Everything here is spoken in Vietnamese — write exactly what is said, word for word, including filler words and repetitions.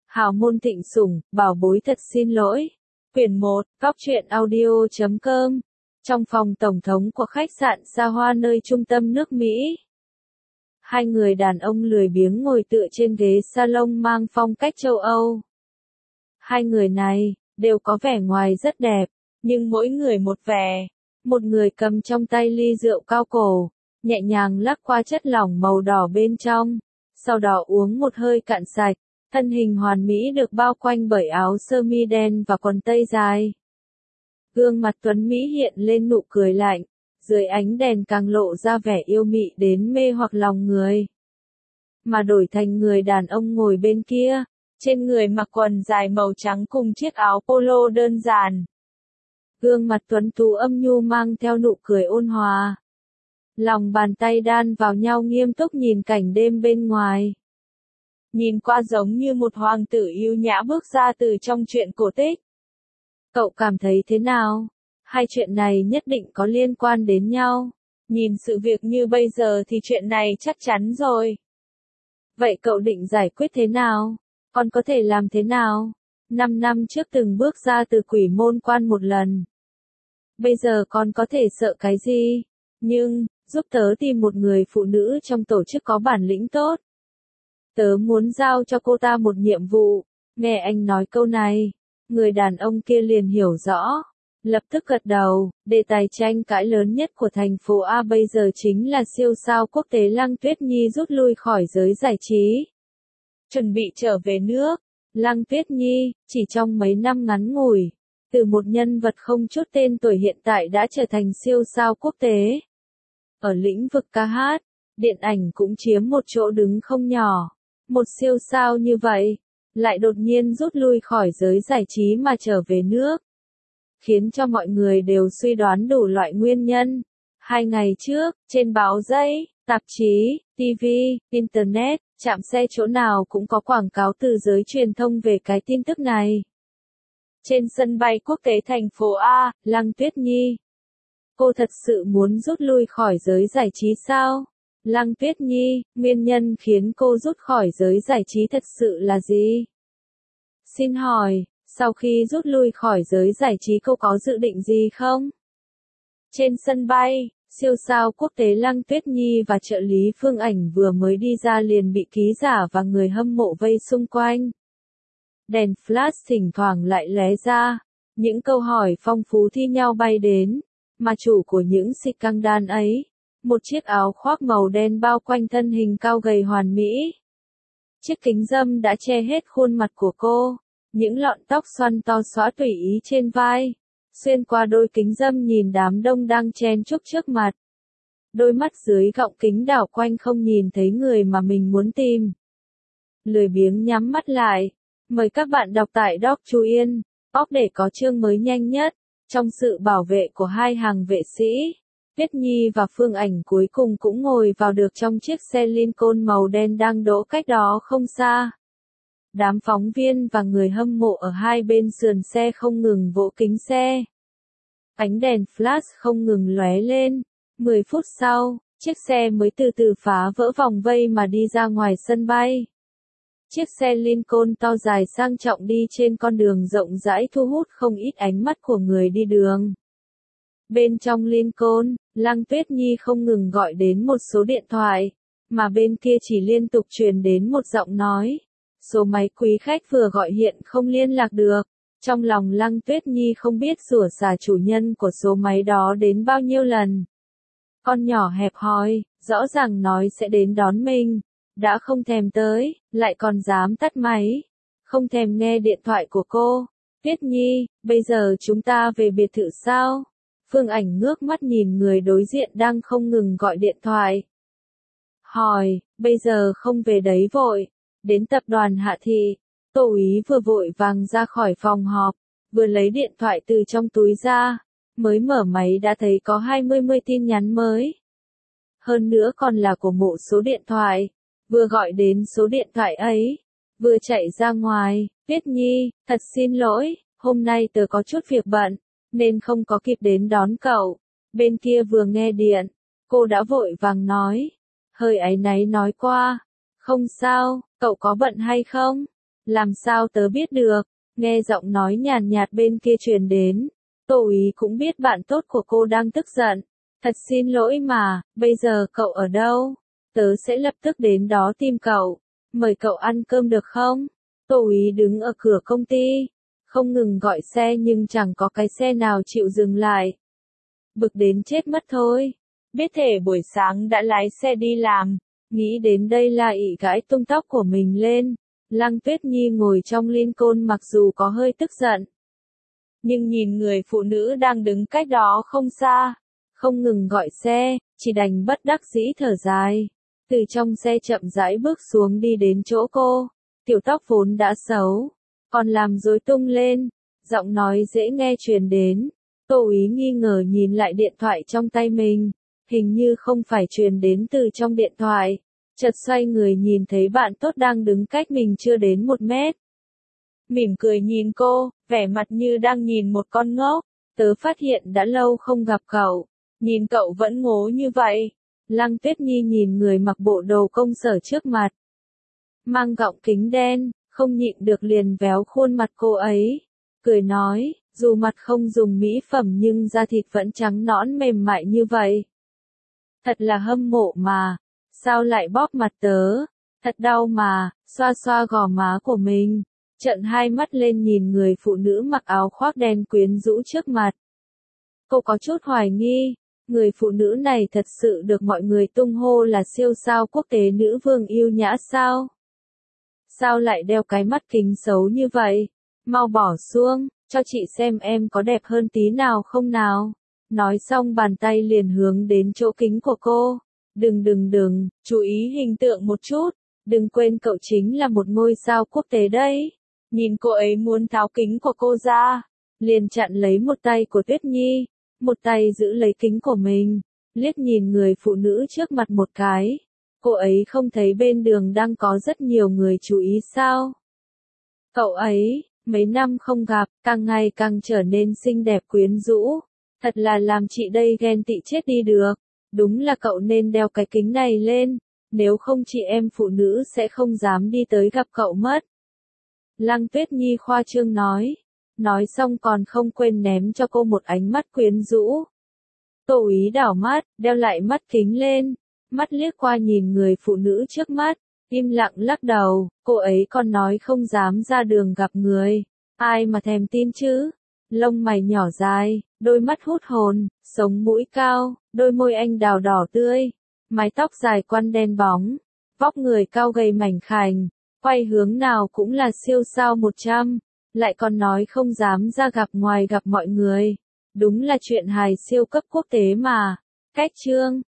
Hào môn thịnh sủng, bảo bối thật xin lỗi. Quyển một, góc truyện audio chấm com. Trong phòng tổng thống của khách sạn xa hoa nơi trung tâm nước Mỹ. Hai người đàn ông lười biếng ngồi tựa trên ghế salon mang phong cách châu Âu. Hai người này, đều có vẻ ngoài rất đẹp, nhưng mỗi người một vẻ. Một người cầm trong tay ly rượu cao cổ, nhẹ nhàng lắc qua chất lỏng màu đỏ bên trong, sau đó uống một hơi cạn sạch. Thân hình hoàn mỹ được bao quanh bởi áo sơ mi đen và quần tây dài. Gương mặt tuấn Mỹ hiện lên nụ cười lạnh, dưới ánh đèn càng lộ ra vẻ yêu mị đến mê hoặc lòng người. Mà đổi thành người đàn ông ngồi bên kia, trên người mặc quần dài màu trắng cùng chiếc áo polo đơn giản. Gương mặt tuấn tú âm nhu mang theo nụ cười ôn hòa. Lòng bàn tay đan vào nhau nghiêm túc nhìn cảnh đêm bên ngoài. Nhìn qua giống như một hoàng tử yêu nhã bước ra từ trong truyện cổ tích. Cậu cảm thấy thế nào? Hai chuyện này nhất định có liên quan đến nhau. Nhìn sự việc như bây giờ thì chuyện này chắc chắn rồi. Vậy cậu định giải quyết thế nào? Con có thể làm thế nào? Năm năm trước từng bước ra từ quỷ môn quan một lần. Bây giờ con có thể sợ cái gì? Nhưng, giúp tớ tìm một người phụ nữ trong tổ chức có bản lĩnh tốt. Tớ muốn giao cho cô ta một nhiệm vụ. Nghe anh nói câu này, người đàn ông kia liền hiểu rõ. Lập tức gật đầu, đề tài tranh cãi lớn nhất của thành phố A bây giờ chính là siêu sao quốc tế Lăng Tuyết Nhi rút lui khỏi giới giải trí. Chuẩn bị trở về nước, Lăng Tuyết Nhi, chỉ trong mấy năm ngắn ngủi, từ một nhân vật không chút tên tuổi hiện tại đã trở thành siêu sao quốc tế. Ở lĩnh vực ca hát, điện ảnh cũng chiếm một chỗ đứng không nhỏ. Một siêu sao như vậy, lại đột nhiên rút lui khỏi giới giải trí mà trở về nước. Khiến cho mọi người đều suy đoán đủ loại nguyên nhân. Hai ngày trước, trên báo giấy, tạp chí, ti vi, Internet, trạm xe chỗ nào cũng có quảng cáo từ giới truyền thông về cái tin tức này. Trên sân bay quốc tế thành phố A, Lăng Tuyết Nhi. Cô thật sự muốn rút lui khỏi giới giải trí sao? Lăng Tuyết Nhi, nguyên nhân khiến cô rút khỏi giới giải trí thật sự là gì? Xin hỏi, sau khi rút lui khỏi giới giải trí cô có dự định gì không? Trên sân bay, siêu sao quốc tế Lăng Tuyết Nhi và trợ lý Phương Ảnh vừa mới đi ra liền bị ký giả và người hâm mộ vây xung quanh. Đèn flash thỉnh thoảng lại lóe ra, những câu hỏi phong phú thi nhau bay đến, mà chủ của những scandal ấy. Một chiếc áo khoác màu đen bao quanh thân hình cao gầy hoàn mỹ. Chiếc kính râm đã che hết khuôn mặt của cô, những lọn tóc xoăn to xõa tùy ý trên vai, xuyên qua đôi kính râm nhìn đám đông đang chen chúc trước mặt. Đôi mắt dưới gọng kính đảo quanh không nhìn thấy người mà mình muốn tìm. Lười biếng nhắm mắt lại, mời các bạn đọc tại Doc Chu Yên, Óc để có chương mới nhanh nhất, trong sự bảo vệ của hai hàng vệ sĩ. Tuyết Nhi và Phương Ảnh cuối cùng cũng ngồi vào được trong chiếc xe Lincoln màu đen đang đỗ cách đó không xa. Đám phóng viên và người hâm mộ ở hai bên sườn xe không ngừng vỗ kính xe. Ánh đèn flash không ngừng lóe lên. Mười phút sau, chiếc xe mới từ từ phá vỡ vòng vây mà đi ra ngoài sân bay. Chiếc xe Lincoln to dài sang trọng đi trên con đường rộng rãi thu hút không ít ánh mắt của người đi đường. Bên trong Lincoln, Lăng Tuyết Nhi không ngừng gọi đến một số điện thoại, mà bên kia chỉ liên tục truyền đến một giọng nói. Số máy quý khách vừa gọi hiện không liên lạc được. Trong lòng Lăng Tuyết Nhi không biết rủa xả chủ nhân của số máy đó đến bao nhiêu lần. Con nhỏ hẹp hòi, rõ ràng nói sẽ đến đón mình, đã không thèm tới, lại còn dám tắt máy, không thèm nghe điện thoại của cô. Tuyết Nhi, bây giờ chúng ta về biệt thự sao? Phương Ảnh ngước mắt nhìn người đối diện đang không ngừng gọi điện thoại. Hỏi, bây giờ không về đấy vội. Đến tập đoàn Hạ Thị, Tô úy vừa vội vàng ra khỏi phòng họp, vừa lấy điện thoại từ trong túi ra, mới mở máy đã thấy có hai mươi mươi tin nhắn mới. Hơn nữa còn là của một số điện thoại, vừa gọi đến số điện thoại ấy, vừa chạy ra ngoài. Tuyết Nhi, thật xin lỗi, hôm nay tớ có chút việc bận, nên không có kịp đến đón cậu. Bên kia vừa nghe điện, cô đã vội vàng nói, hơi áy náy nói qua, không sao, cậu có bận hay không? Làm sao tớ biết được? Nghe giọng nói nhàn nhạt bên kia truyền đến. Tô Úy cũng biết bạn tốt của cô đang tức giận. Thật xin lỗi mà, bây giờ cậu ở đâu? Tớ sẽ lập tức đến đó tìm cậu. Mời cậu ăn cơm được không? Tô Úy đứng ở cửa công ty, không ngừng gọi xe nhưng chẳng có cái xe nào chịu dừng lại. Bực đến chết mất thôi. Biết thể buổi sáng đã lái xe đi làm, nghĩ đến đây là ị gãi tung tóc của mình lên. Lăng Tuyết Nhi ngồi trong Lincoln mặc dù có hơi tức giận, nhưng nhìn người phụ nữ đang đứng cách đó không xa, không ngừng gọi xe, chỉ đành bất đắc dĩ thở dài. Từ trong xe chậm rãi bước xuống đi đến chỗ cô, tiểu tóc vốn đã xấu, còn làm rối tung lên, giọng nói dễ nghe truyền đến. Tô Úy nghi ngờ nhìn lại điện thoại trong tay mình, hình như không phải truyền đến từ trong điện thoại. Chợt xoay người nhìn thấy bạn tốt đang đứng cách mình chưa đến một mét. Mỉm cười nhìn cô, vẻ mặt như đang nhìn một con ngốc. Tớ phát hiện đã lâu không gặp cậu, nhìn cậu vẫn ngố như vậy. Lăng Tuyết Nhi nhìn người mặc bộ đồ công sở trước mặt, mang gọng kính đen, không nhịn được liền véo khuôn mặt cô ấy. Cười nói, dù mặt không dùng mỹ phẩm nhưng da thịt vẫn trắng nõn mềm mại như vậy. Thật là hâm mộ mà. Sao lại bóp mặt tớ? Thật đau mà, xoa xoa gò má của mình. Trợn hai mắt lên nhìn người phụ nữ mặc áo khoác đen quyến rũ trước mặt. Cô có chút hoài nghi, người phụ nữ này thật sự được mọi người tung hô là siêu sao quốc tế nữ vương yêu nhã sao? Sao lại đeo cái mắt kính xấu như vậy? Mau bỏ xuống, cho chị xem em có đẹp hơn tí nào không nào? Nói xong bàn tay liền hướng đến chỗ kính của cô. Đừng đừng đừng, chú ý hình tượng một chút, đừng quên cậu chính là một ngôi sao quốc tế đấy. Nhìn cô ấy muốn tháo kính của cô ra, liền chặn lấy một tay của Tuyết Nhi, một tay giữ lấy kính của mình, liếc nhìn người phụ nữ trước mặt một cái. Cô ấy không thấy bên đường đang có rất nhiều người chú ý sao? Cậu ấy, mấy năm không gặp, càng ngày càng trở nên xinh đẹp quyến rũ, thật là làm chị đây ghen tị chết đi được. Đúng là cậu nên đeo cái kính này lên, nếu không chị em phụ nữ sẽ không dám đi tới gặp cậu mất. Lăng Tuyết Nhi khoa trương nói, nói xong còn không quên ném cho cô một ánh mắt quyến rũ. Tô Úy đảo mắt, đeo lại mắt kính lên, mắt liếc qua nhìn người phụ nữ trước mắt, im lặng lắc đầu, cô ấy còn nói không dám ra đường gặp người, ai mà thèm tin chứ. Lông mày nhỏ dài, đôi mắt hút hồn, sống mũi cao, đôi môi anh đào đỏ tươi, mái tóc dài quăn đen bóng, vóc người cao gầy mảnh khảnh, quay hướng nào cũng là siêu sao một trăm, lại còn nói không dám ra gặp ngoài gặp mọi người. Đúng là chuyện hài siêu cấp quốc tế mà. Cách chương